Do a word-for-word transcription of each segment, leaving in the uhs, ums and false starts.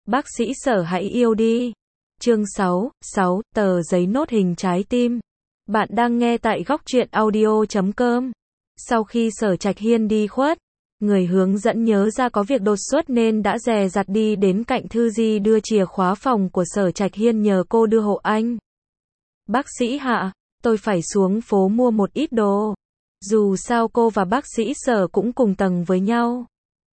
Bác sĩ Sở hãy yêu đi. Chương sáu, sáu, tờ giấy nốt hình trái tim. Bạn đang nghe tại góc truyện audio chấm com. Sau khi Sở Trạch Hiên đi khuất, người hướng dẫn nhớ ra có việc đột xuất nên đã dè dặt đi đến cạnh Thư Di đưa chìa khóa phòng của Sở Trạch Hiên nhờ cô đưa hộ anh. Bác sĩ Hạ, tôi phải xuống phố mua một ít đồ. Dù sao cô và bác sĩ Sở cũng cùng tầng với nhau.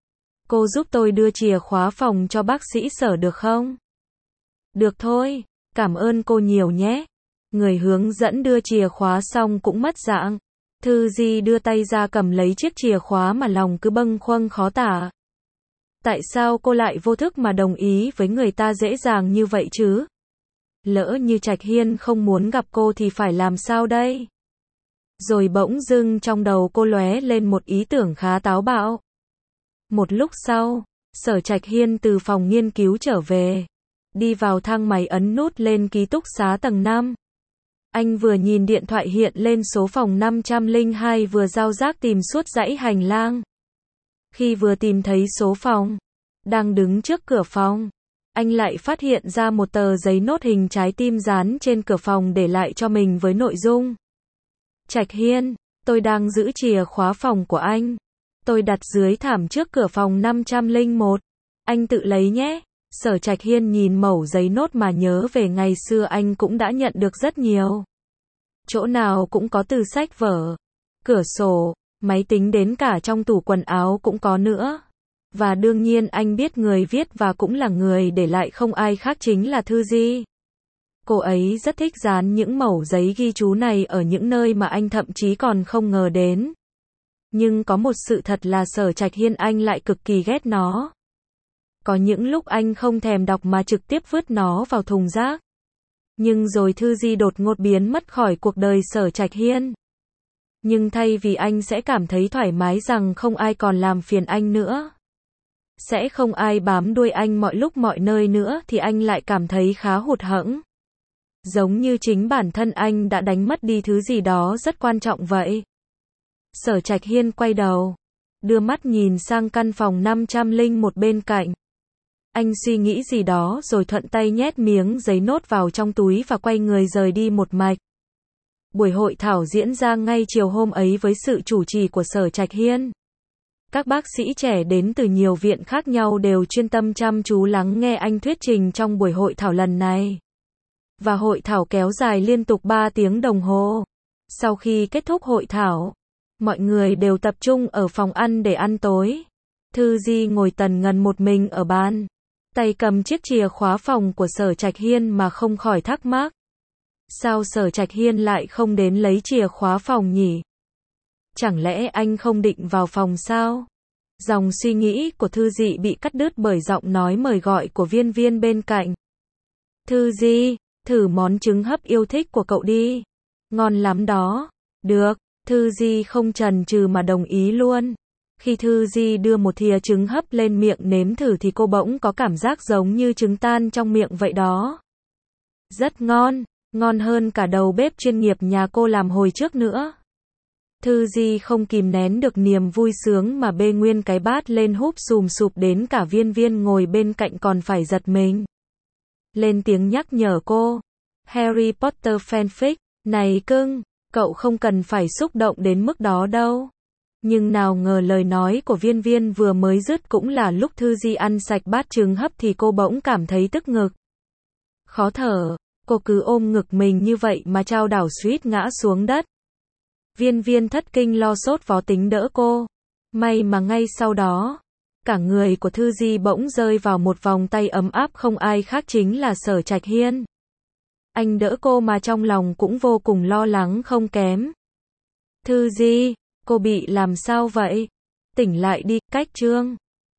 Cô giúp tôi đưa chìa khóa phòng cho bác sĩ Sở được không? Được thôi, cảm ơn cô nhiều nhé. Người hướng dẫn đưa chìa khóa xong cũng mất dạng. Thư Di đưa tay ra cầm lấy chiếc chìa khóa mà lòng cứ bâng khuâng khó tả. Tại sao cô lại vô thức mà đồng ý với người ta dễ dàng như vậy chứ? Lỡ như Trạch Hiên không muốn gặp cô thì phải làm sao đây? Rồi bỗng dưng trong đầu cô lóe lên một ý tưởng khá táo bạo. Một lúc sau, Sở Trạch Hiên từ phòng nghiên cứu trở về. Đi vào thang máy ấn nút lên ký túc xá tầng năm. Anh vừa nhìn điện thoại hiện lên số phòng năm trăm lẻ hai vừa giao giác tìm suốt dãy hành lang. Khi vừa tìm thấy số phòng, đang đứng trước cửa phòng, anh lại phát hiện ra một tờ giấy nốt hình trái tim dán trên cửa phòng để lại cho mình với nội dung. Trạch Hiên, tôi đang giữ chìa khóa phòng của anh. Tôi đặt dưới thảm trước cửa phòng năm trăm lẻ một. Anh tự lấy nhé. Sở Trạch Hiên nhìn mẩu giấy nốt mà nhớ về ngày xưa anh cũng đã nhận được rất nhiều. Chỗ nào cũng có từ sách vở, cửa sổ, máy tính đến cả trong tủ quần áo cũng có nữa. Và đương nhiên anh biết người viết và cũng là người để lại không ai khác chính là Thư Di. Cô ấy rất thích dán những mẩu giấy ghi chú này ở những nơi mà anh thậm chí còn không ngờ đến. Nhưng có một sự thật là Sở Trạch Hiên anh lại cực kỳ ghét nó. Có những lúc anh không thèm đọc mà trực tiếp vứt nó vào thùng rác. Nhưng rồi Thư Di đột ngột biến mất khỏi cuộc đời Sở Trạch Hiên. Nhưng thay vì anh sẽ cảm thấy thoải mái rằng không ai còn làm phiền anh nữa, sẽ không ai bám đuôi anh mọi lúc mọi nơi nữa thì anh lại cảm thấy khá hụt hẫng. Giống như chính bản thân anh đã đánh mất đi thứ gì đó rất quan trọng vậy. Sở Trạch Hiên quay đầu, đưa mắt nhìn sang căn phòng năm trăm lẻ một bên cạnh. Anh suy nghĩ gì đó rồi thuận tay nhét miếng giấy nốt vào trong túi và quay người rời đi một mạch. Buổi hội thảo diễn ra ngay chiều hôm ấy với sự chủ trì của Sở Trạch Hiên. Các bác sĩ trẻ đến từ nhiều viện khác nhau đều chuyên tâm chăm chú lắng nghe anh thuyết trình trong buổi hội thảo lần này. Và hội thảo kéo dài liên tục ba tiếng đồng hồ. Sau khi kết thúc hội thảo, mọi người đều tập trung ở phòng ăn để ăn tối. Thư Di ngồi tần ngần một mình ở bàn, tay cầm chiếc chìa khóa phòng của Sở Trạch Hiên mà không khỏi thắc mắc. Sao Sở Trạch Hiên lại không đến lấy chìa khóa phòng nhỉ? Chẳng lẽ anh không định vào phòng sao? Dòng suy nghĩ của Thư Di bị cắt đứt bởi giọng nói mời gọi của Viên Viên bên cạnh. Thư Di, thử món trứng hấp yêu thích của cậu đi. Ngon lắm đó. Được, Thư Di không chần chừ mà đồng ý luôn. Khi Thư Di đưa một thìa trứng hấp lên miệng nếm thử thì cô bỗng có cảm giác giống như trứng tan trong miệng vậy đó. Rất ngon, ngon hơn cả đầu bếp chuyên nghiệp nhà cô làm hồi trước nữa. Thư Di không kìm nén được niềm vui sướng mà bê nguyên cái bát lên húp sùm sụp đến cả Viên Viên ngồi bên cạnh còn phải giật mình. Lên tiếng nhắc nhở cô. Harry Potter fanfic, này cưng, cậu không cần phải xúc động đến mức đó đâu. Nhưng nào ngờ lời nói của Viên Viên vừa mới dứt cũng là lúc Thư Di ăn sạch bát trứng hấp thì cô bỗng cảm thấy tức ngực. Khó thở, cô cứ ôm ngực mình như vậy mà chao đảo suýt ngã xuống đất. Viên Viên thất kinh lo sốt vó tính đỡ cô. May mà ngay sau đó, cả người của Thư Di bỗng rơi vào một vòng tay ấm áp không ai khác chính là Sở Trạch Hiên. Anh đỡ cô mà trong lòng cũng vô cùng lo lắng không kém. Thư Di, cô bị làm sao vậy? Tỉnh lại đi, cách chương.